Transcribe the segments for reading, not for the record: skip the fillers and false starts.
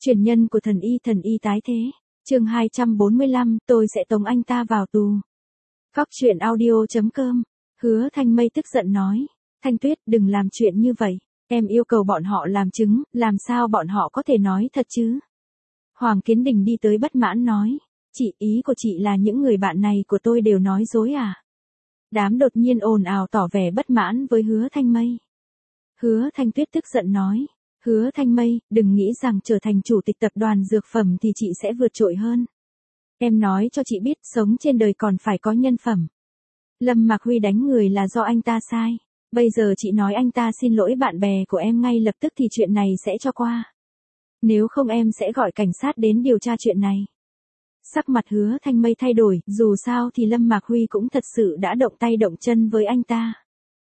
Truyền nhân của thần y tái thế. Chương 245, tôi sẽ tống anh ta vào tù. Phóc truyện audio.com. Hứa Thanh Mây tức giận nói, Thanh Tuyết đừng làm chuyện như vậy, em yêu cầu bọn họ làm chứng, làm sao bọn họ có thể nói thật chứ? Hoàng Kiến Đình đi tới bất mãn nói, chị, ý của chị là những người bạn này của tôi đều nói dối à? Đám đột nhiên ồn ào tỏ vẻ bất mãn với Hứa Thanh Mây. Hứa Thanh Tuyết tức giận nói, Hứa Thanh Mây, đừng nghĩ rằng trở thành chủ tịch tập đoàn dược phẩm thì chị sẽ vượt trội hơn. Em nói cho chị biết, sống trên đời còn phải có nhân phẩm. Lâm Mạc Huy đánh người là do anh ta sai. Bây giờ chị nói anh ta xin lỗi bạn bè của em ngay lập tức thì chuyện này sẽ cho qua. Nếu không em sẽ gọi cảnh sát đến điều tra chuyện này. Sắc mặt Hứa Thanh Mây thay đổi, dù sao thì Lâm Mạc Huy cũng thật sự đã động tay động chân với anh ta.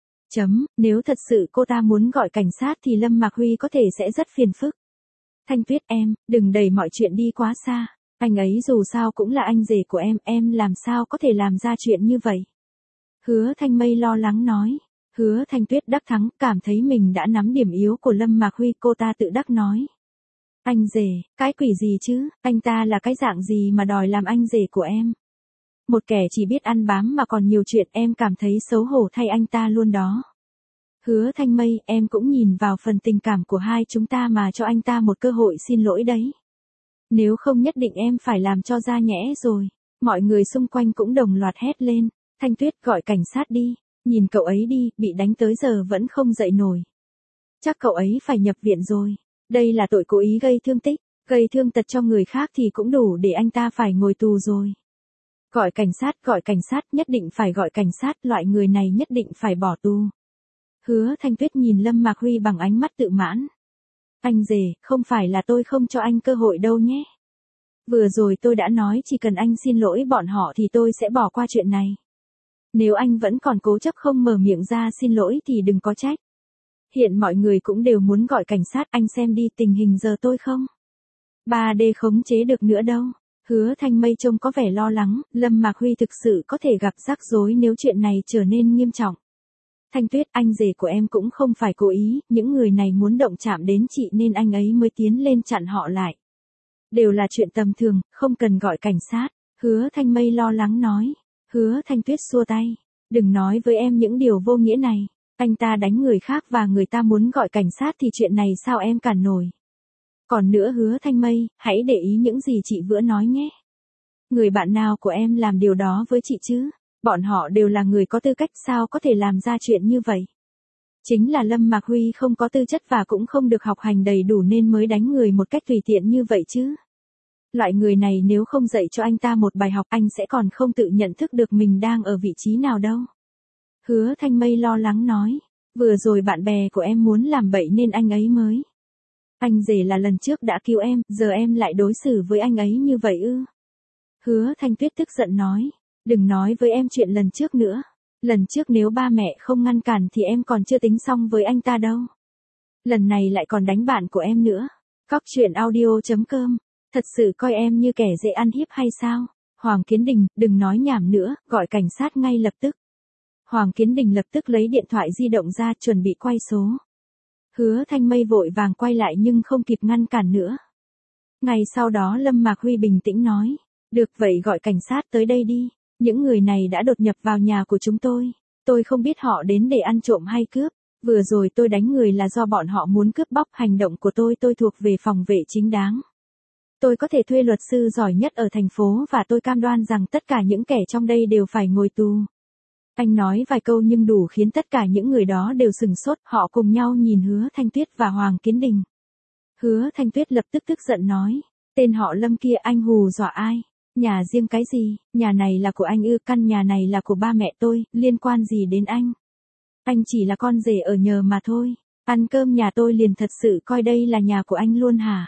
Nếu thật sự cô ta muốn gọi cảnh sát thì Lâm Mạc Huy có thể sẽ rất phiền phức. Thanh Tuyết em, đừng đẩy mọi chuyện đi quá xa. Anh ấy dù sao cũng là anh rể của em làm sao có thể làm ra chuyện như vậy. Hứa Thanh Mây lo lắng nói. Hứa Thanh Tuyết đắc thắng, cảm thấy mình đã nắm điểm yếu của Lâm Mạc Huy, cô ta tự đắc nói. Anh rể, cái quỷ gì chứ, anh ta là cái dạng gì mà đòi làm anh rể của em. Một kẻ chỉ biết ăn bám mà còn nhiều chuyện, em cảm thấy xấu hổ thay anh ta luôn đó. Hứa Thanh Mây, em cũng nhìn vào phần tình cảm của hai chúng ta mà cho anh ta một cơ hội xin lỗi đấy. Nếu không nhất định em phải làm cho ra nhẽ rồi. Mọi người xung quanh cũng đồng loạt hét lên. Thanh Tuyết gọi cảnh sát đi. Nhìn cậu ấy đi, bị đánh tới giờ vẫn không dậy nổi. Chắc cậu ấy phải nhập viện rồi. Đây là tội cố ý gây thương tích, gây thương tật cho người khác thì cũng đủ để anh ta phải ngồi tù rồi. Gọi cảnh sát, nhất định phải gọi cảnh sát, loại người này nhất định phải bỏ tù. Hứa Thanh Tuyết nhìn Lâm Mạc Huy bằng ánh mắt tự mãn. Anh rể, không phải là tôi không cho anh cơ hội đâu nhé. Vừa rồi tôi đã nói chỉ cần anh xin lỗi bọn họ thì tôi sẽ bỏ qua chuyện này. Nếu anh vẫn còn cố chấp không mở miệng ra xin lỗi thì đừng có trách. Hiện mọi người cũng đều muốn gọi cảnh sát, anh xem đi tình hình giờ tôi không 3D khống chế được nữa đâu. Hứa Thanh Mây trông có vẻ lo lắng, Lâm Mạc Huy thực sự có thể gặp rắc rối nếu chuyện này trở nên nghiêm trọng. Thanh Tuyết, anh rể của em cũng không phải cố ý, những người này muốn động chạm đến chị nên anh ấy mới tiến lên chặn họ lại. Đều là chuyện tầm thường, không cần gọi cảnh sát. Hứa Thanh Mây lo lắng nói. Hứa Thanh Tuyết xua tay. Đừng nói với em những điều vô nghĩa này. Anh ta đánh người khác và người ta muốn gọi cảnh sát thì chuyện này sao em cản nổi. Còn nữa Hứa Thanh Mây, hãy để ý những gì chị vừa nói nhé. Người bạn nào của em làm điều đó với chị chứ? Bọn họ đều là người có tư cách, sao có thể làm ra chuyện như vậy? Chính là Lâm Mạc Huy không có tư chất và cũng không được học hành đầy đủ nên mới đánh người một cách tùy tiện như vậy chứ. Loại người này nếu không dạy cho anh ta một bài học anh sẽ còn không tự nhận thức được mình đang ở vị trí nào đâu. Hứa Thanh Mây lo lắng nói. Vừa rồi bạn bè của em muốn làm bậy nên anh ấy mới. Anh rể là lần trước đã cứu em, giờ em lại đối xử với anh ấy như vậy ư? Hứa Thanh Tuyết tức giận nói. Đừng nói với em chuyện lần trước nữa. Lần trước nếu ba mẹ không ngăn cản thì em còn chưa tính xong với anh ta đâu. Lần này lại còn đánh bạn của em nữa. Phóc truyện audio.com. Thật sự coi em như kẻ dễ ăn hiếp hay sao? Hoàng Kiến Đình, đừng nói nhảm nữa, gọi cảnh sát ngay lập tức. Hoàng Kiến Đình lập tức lấy điện thoại di động ra chuẩn bị quay số. Hứa Thanh Mây vội vàng quay lại nhưng không kịp ngăn cản nữa. Ngày sau đó Lâm Mạc Huy bình tĩnh nói. Được vậy gọi cảnh sát tới đây đi. Những người này đã đột nhập vào nhà của chúng tôi. Tôi không biết họ đến để ăn trộm hay cướp. Vừa rồi tôi đánh người là do bọn họ muốn cướp bóc, hành động của tôi thuộc về phòng vệ chính đáng. Tôi có thể thuê luật sư giỏi nhất ở thành phố và tôi cam đoan rằng tất cả những kẻ trong đây đều phải ngồi tù. Anh nói vài câu nhưng đủ khiến tất cả những người đó đều sửng sốt, họ cùng nhau nhìn Hứa Thanh Tuyết và Hoàng Kiến Đình. Hứa Thanh Tuyết lập tức tức giận nói, tên họ Lâm kia anh hù dọa ai? Nhà riêng cái gì, nhà này là của anh ư? Căn nhà này là của ba mẹ tôi, liên quan gì đến anh? Anh chỉ là con rể ở nhờ mà thôi, ăn cơm nhà tôi liền thật sự coi đây là nhà của anh luôn hả?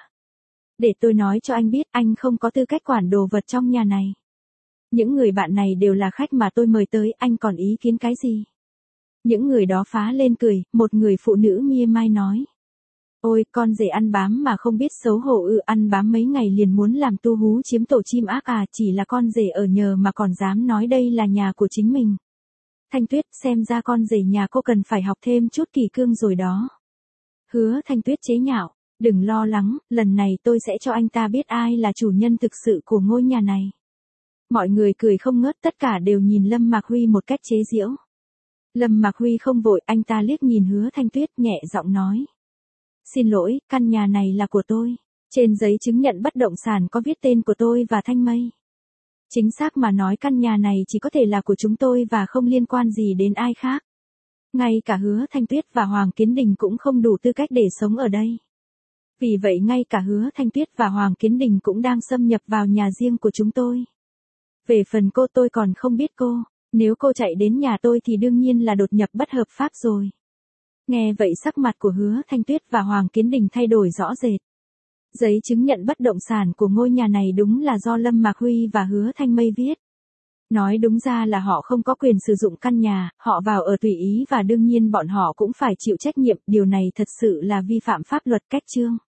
Để tôi nói cho anh biết, anh không có tư cách quản đồ vật trong nhà này. Những người bạn này đều là khách mà tôi mời tới, anh còn ý kiến cái gì? Những người đó phá lên cười, một người phụ nữ mia mai nói. Ôi, con rể ăn bám mà không biết xấu hổ ư? Ăn bám mấy ngày liền muốn làm tu hú chiếm tổ chim ác à? Chỉ là con rể ở nhờ mà còn dám nói đây là nhà của chính mình. Thanh Tuyết, xem ra con rể nhà cô cần phải học thêm chút kỳ cương rồi đó. Hứa Thanh Tuyết chế nhạo. Đừng lo lắng, lần này tôi sẽ cho anh ta biết ai là chủ nhân thực sự của ngôi nhà này. Mọi người cười không ngớt, tất cả đều nhìn Lâm Mạc Huy một cách chế giễu. Lâm Mạc Huy không vội, anh ta liếc nhìn Hứa Thanh Tuyết nhẹ giọng nói. Xin lỗi, căn nhà này là của tôi. Trên giấy chứng nhận bất động sản có viết tên của tôi và Thanh Mây. Chính xác mà nói căn nhà này chỉ có thể là của chúng tôi và không liên quan gì đến ai khác. Ngay cả Hứa Thanh Tuyết và Hoàng Kiến Đình cũng không đủ tư cách để sống ở đây. Vì vậy ngay cả Hứa Thanh Tuyết và Hoàng Kiến Đình cũng đang xâm nhập vào nhà riêng của chúng tôi. Về phần cô, tôi còn không biết cô. Nếu cô chạy đến nhà tôi thì đương nhiên là đột nhập bất hợp pháp rồi. Nghe vậy sắc mặt của Hứa Thanh Tuyết và Hoàng Kiến Đình thay đổi rõ rệt. Giấy chứng nhận bất động sản của ngôi nhà này đúng là do Lâm Mạc Huy và Hứa Thanh Mây viết. Nói đúng ra là họ không có quyền sử dụng căn nhà, họ vào ở tùy ý và đương nhiên bọn họ cũng phải chịu trách nhiệm, điều này thật sự là vi phạm pháp luật cách chương.